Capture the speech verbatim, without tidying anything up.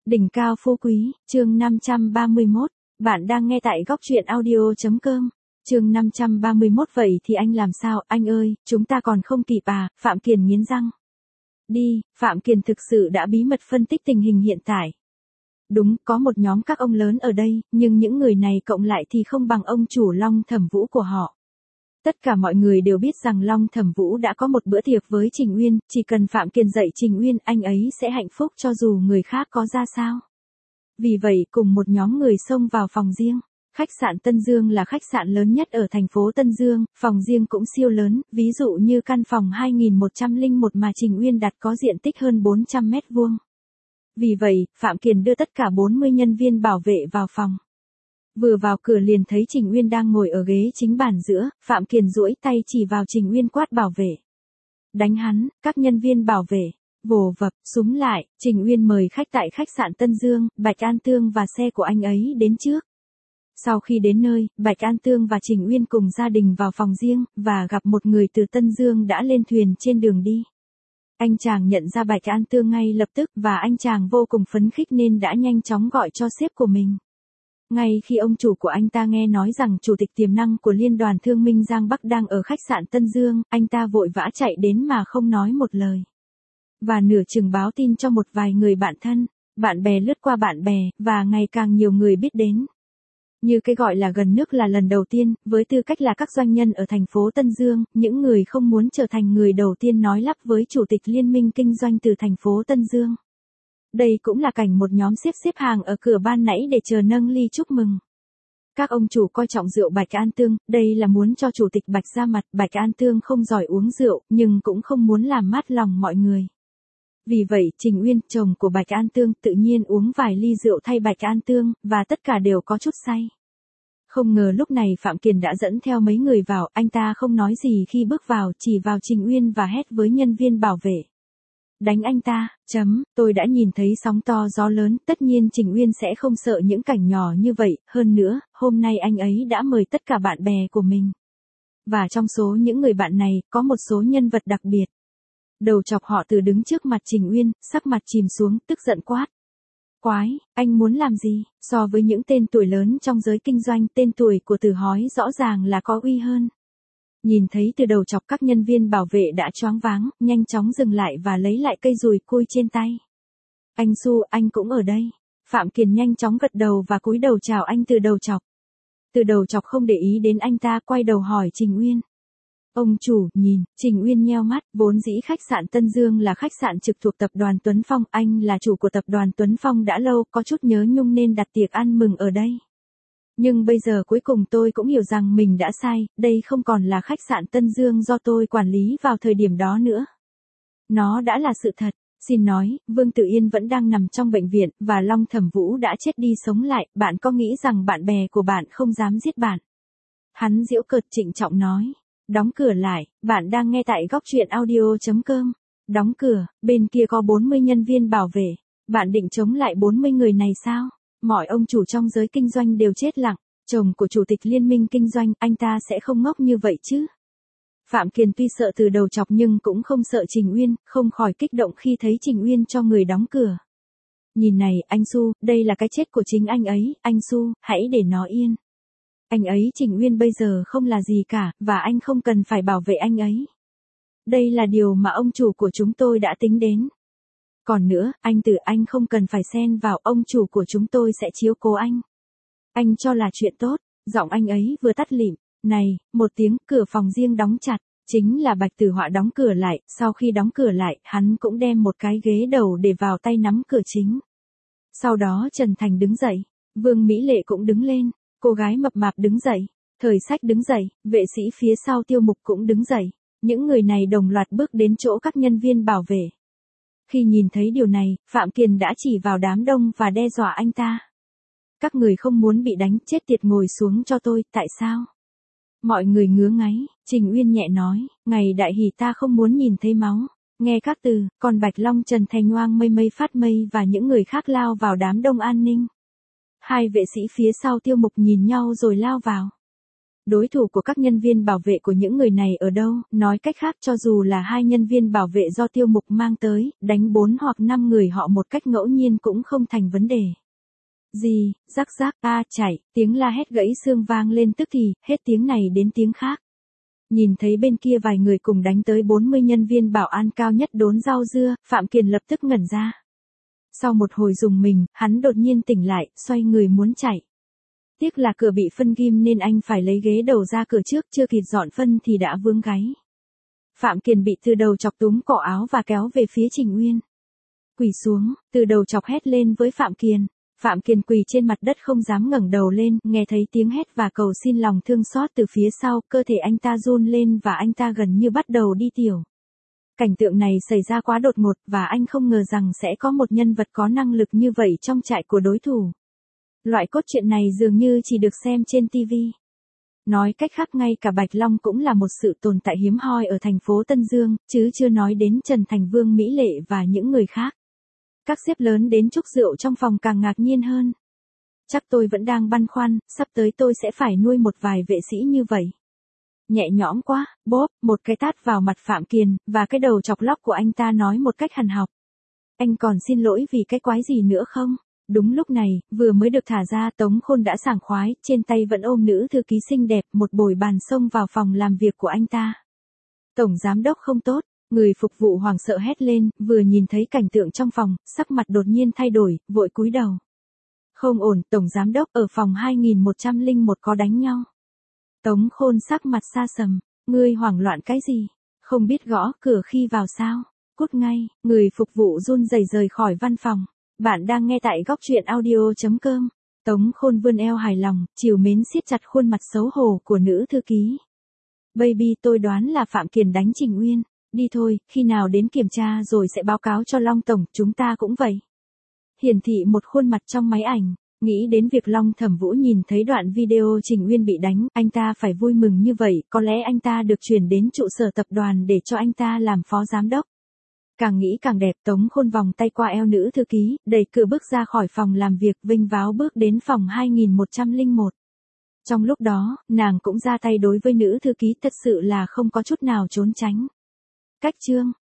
Đỉnh cao phú quý, chương năm trăm ba mươi mốt, bạn đang nghe tại góc truyện audio.com, chương năm trăm ba mươi mốt. Vậy thì anh làm sao, anh ơi, chúng ta còn không kịp à, Phạm Kiền nghiến răng. Đi, Phạm Kiền thực sự đã bí mật phân tích tình hình hiện tại. Đúng, có một nhóm các ông lớn ở đây, nhưng những người này cộng lại thì không bằng ông chủ Long Thẩm Vũ của họ. Tất cả mọi người đều biết rằng Long Thẩm Vũ đã có một bữa tiệc với Trình Uyên, chỉ cần Phạm Kiền dạy Trình Uyên, anh ấy sẽ hạnh phúc cho dù người khác có ra sao. Vì vậy, cùng một nhóm người xông vào phòng riêng. Khách sạn Tân Dương là khách sạn lớn nhất ở thành phố Tân Dương, phòng riêng cũng siêu lớn, ví dụ như căn phòng hai nghìn một trăm lẻ một mà Trình Uyên đặt có diện tích hơn bốn trăm mét vuông. Vì vậy, Phạm Kiền đưa tất cả bốn mươi nhân viên bảo vệ vào phòng. Vừa vào cửa liền thấy Trình Uyên đang ngồi ở ghế chính bàn giữa, Phạm Kiền duỗi tay chỉ vào Trình Uyên quát bảo vệ. Đánh hắn, các nhân viên bảo vệ. Vồ vập, súng lại, Trình Uyên mời khách tại khách sạn Tân Dương, Bạch An Tương và xe của anh ấy đến trước. Sau khi đến nơi, Bạch An Tương và Trình Uyên cùng gia đình vào phòng riêng, và gặp một người từ Tân Dương đã lên thuyền trên đường đi. Anh chàng nhận ra Bạch An Tương ngay lập tức và anh chàng vô cùng phấn khích nên đã nhanh chóng gọi cho sếp của mình. Ngay khi ông chủ của anh ta nghe nói rằng chủ tịch tiềm năng của Liên đoàn Thương minh Giang Bắc đang ở khách sạn Tân Dương, anh ta vội vã chạy đến mà không nói một lời. Và nửa chừng báo tin cho một vài người bạn thân, bạn bè lướt qua bạn bè, và ngày càng nhiều người biết đến. Như cái gọi là gần nước là lần đầu tiên, với tư cách là các doanh nhân ở thành phố Tân Dương, những người không muốn trở thành người đầu tiên nói lắp với chủ tịch Liên minh Kinh doanh từ thành phố Tân Dương. Đây cũng là cảnh một nhóm xếp xếp hàng ở cửa ban nãy để chờ nâng ly chúc mừng. Các ông chủ coi trọng rượu Bạch An Tương, đây là muốn cho chủ tịch Bạch ra mặt. Bạch An Tương không giỏi uống rượu, nhưng cũng không muốn làm mát lòng mọi người. Vì vậy, Trình Uyên, chồng của Bạch An Tương, tự nhiên uống vài ly rượu thay Bạch An Tương, và tất cả đều có chút say. Không ngờ lúc này Phạm Kiền đã dẫn theo mấy người vào, anh ta không nói gì khi bước vào, chỉ vào Trình Uyên và hét với nhân viên bảo vệ. Đánh anh ta, chấm, tôi đã nhìn thấy sóng to gió lớn, tất nhiên Trình Uyên sẽ không sợ những cảnh nhỏ như vậy, hơn nữa, hôm nay anh ấy đã mời tất cả bạn bè của mình. Và trong số những người bạn này, có một số nhân vật đặc biệt. Đầu chọc họ Từ đứng trước mặt Trình Uyên, sắc mặt chìm xuống, tức giận quát. Quái, anh muốn làm gì? So với những tên tuổi lớn trong giới kinh doanh, tên tuổi của Từ Hói rõ ràng là có uy hơn. Nhìn thấy Từ đầu chọc, các nhân viên bảo vệ đã choáng váng, nhanh chóng dừng lại và lấy lại cây dùi cui trên tay. Anh Su, anh cũng ở đây. Phạm Kiền nhanh chóng gật đầu và cúi đầu chào anh Từ đầu chọc. Từ đầu chọc không để ý đến anh ta, quay đầu hỏi Trình Uyên. Ông chủ, nhìn, Trình Uyên nheo mắt, vốn dĩ khách sạn Tân Dương là khách sạn trực thuộc tập đoàn Tuấn Phong, anh là chủ của tập đoàn Tuấn Phong đã lâu, có chút nhớ nhung nên đặt tiệc ăn mừng ở đây. Nhưng bây giờ cuối cùng tôi cũng hiểu rằng mình đã sai, đây không còn là khách sạn Tân Dương do tôi quản lý vào thời điểm đó nữa. Nó đã là sự thật. Xin nói, Vương Tử Yên vẫn đang nằm trong bệnh viện, và Long Thẩm Vũ đã chết đi sống lại, bạn có nghĩ rằng bạn bè của bạn không dám giết bạn? Hắn giễu cợt trịnh trọng nói. Đóng cửa lại, bạn đang nghe tại góc truyện audio.com. Đóng cửa, bên kia có bốn mươi nhân viên bảo vệ. Bạn định chống lại bốn mươi người này sao? Mọi ông chủ trong giới kinh doanh đều chết lặng. Chồng của chủ tịch Liên minh Kinh doanh, anh ta sẽ không ngốc như vậy chứ? Phạm Kiền tuy sợ Từ đầu chọc nhưng cũng không sợ Trình Uyên, không khỏi kích động khi thấy Trình Uyên cho người đóng cửa. Nhìn này, anh Su, đây là cái chết của chính anh ấy, anh Su, hãy để nó yên. Anh ấy Trình Uyên bây giờ không là gì cả, và anh không cần phải bảo vệ anh ấy. Đây là điều mà ông chủ của chúng tôi đã tính đến. Còn nữa, anh Từ, anh không cần phải xen vào, ông chủ của chúng tôi sẽ chiếu cố anh. Anh cho là chuyện tốt, giọng anh ấy vừa tắt lịm. Này, một tiếng, cửa phòng riêng đóng chặt, chính là Bạch Tử Họa đóng cửa lại, sau khi đóng cửa lại, hắn cũng đem một cái ghế đầu để vào tay nắm cửa chính. Sau đó Trần Thành đứng dậy, Vương Mỹ Lệ cũng đứng lên. Cô gái mập mạp đứng dậy, Thời Sách đứng dậy, vệ sĩ phía sau Tiêu Mục cũng đứng dậy. Những người này đồng loạt bước đến chỗ các nhân viên bảo vệ. Khi nhìn thấy điều này, Phạm Kiền đã chỉ vào đám đông và đe dọa anh ta. Các người không muốn bị đánh, chết tiệt ngồi xuống cho tôi, tại sao? Mọi người ngứa ngáy, Trình Uyên nhẹ nói, ngày đại hỷ ta không muốn nhìn thấy máu. Nghe các từ, còn Bạch Long Trần Thành Oang Mây Mây Phát Mây và những người khác lao vào đám đông an ninh. Hai vệ sĩ phía sau Tiêu Mục nhìn nhau rồi lao vào. Đối thủ của các nhân viên bảo vệ của những người này ở đâu, nói cách khác cho dù là hai nhân viên bảo vệ do Tiêu Mục mang tới, đánh bốn hoặc năm người họ một cách ngẫu nhiên cũng không thành vấn đề. Gì, rắc rắc, a chạy, tiếng la hét gãy xương vang lên tức thì, hết tiếng này đến tiếng khác. Nhìn thấy bên kia vài người cùng đánh tới bốn mươi nhân viên bảo an cao nhất đốn rau dưa, Phạm Kiền lập tức ngẩn ra. Sau một hồi dùng mình, hắn đột nhiên tỉnh lại, xoay người muốn chạy. Tiếc là cửa bị phân ghim nên anh phải lấy ghế đầu ra cửa trước, chưa kịp dọn phân thì đã vướng gáy. Phạm Kiền bị Từ Đầu Chọc túm cổ áo và kéo về phía Trình Uyên. Quỳ xuống, Từ Đầu Chọc hét lên với Phạm Kiền. Phạm Kiền quỳ trên mặt đất không dám ngẩng đầu lên, nghe thấy tiếng hét và cầu xin lòng thương xót từ phía sau, cơ thể anh ta run lên và anh ta gần như bắt đầu đi tiểu. Cảnh tượng này xảy ra quá đột ngột và anh không ngờ rằng sẽ có một nhân vật có năng lực như vậy trong trại của đối thủ. Loại cốt truyện này dường như chỉ được xem trên ti vi. Nói cách khác ngay cả Bạch Long cũng là một sự tồn tại hiếm hoi ở thành phố Tân Dương, chứ chưa nói đến Trần Thành Vương, Mỹ Lệ và những người khác. Các sếp lớn đến chúc rượu trong phòng càng ngạc nhiên hơn. Chắc tôi vẫn đang băn khoăn, sắp tới tôi sẽ phải nuôi một vài vệ sĩ như vậy. Nhẹ nhõm quá, bốp, một cái tát vào mặt Phạm Kiền, và cái đầu chọc lóc của anh ta nói một cách hằn học. Anh còn xin lỗi vì cái quái gì nữa không? Đúng lúc này, vừa mới được thả ra, Tống Khôn đã sảng khoái, trên tay vẫn ôm nữ thư ký xinh đẹp, một bồi bàn xông vào phòng làm việc của anh ta. Tổng giám đốc không tốt, người phục vụ hoảng sợ hét lên, vừa nhìn thấy cảnh tượng trong phòng, sắc mặt đột nhiên thay đổi, vội cúi đầu. Không ổn, tổng giám đốc, ở phòng hai nghìn một trăm lẻ một có đánh nhau. Tống Khôn sắc mặt xa sầm, ngươi hoảng loạn cái gì? Không biết gõ cửa khi vào sao? Cút ngay, người phục vụ run rẩy rời khỏi văn phòng. Bạn đang nghe tại góc truyện audio chấm com. Tống Khôn vươn eo hài lòng, trìu mến siết chặt khuôn mặt xấu hổ của nữ thư ký. Baby, tôi đoán là Phạm Kiền đánh Trình Uyên. Đi thôi, khi nào đến kiểm tra rồi sẽ báo cáo cho Long Tổng, chúng ta cũng vậy. Hiển thị một khuôn mặt trong máy ảnh. Nghĩ đến việc Long Thẩm Vũ nhìn thấy đoạn video Trình Uyên bị đánh, anh ta phải vui mừng như vậy, có lẽ anh ta được chuyển đến trụ sở tập đoàn để cho anh ta làm phó giám đốc. Càng nghĩ càng đẹp, Tống Khôn vòng tay qua eo nữ thư ký, đẩy cửa bước ra khỏi phòng làm việc, vinh váo bước đến phòng hai nghìn một trăm lẻ một. Trong lúc đó, nàng cũng ra tay đối với nữ thư ký, thật sự là không có chút nào trốn tránh. Cách chương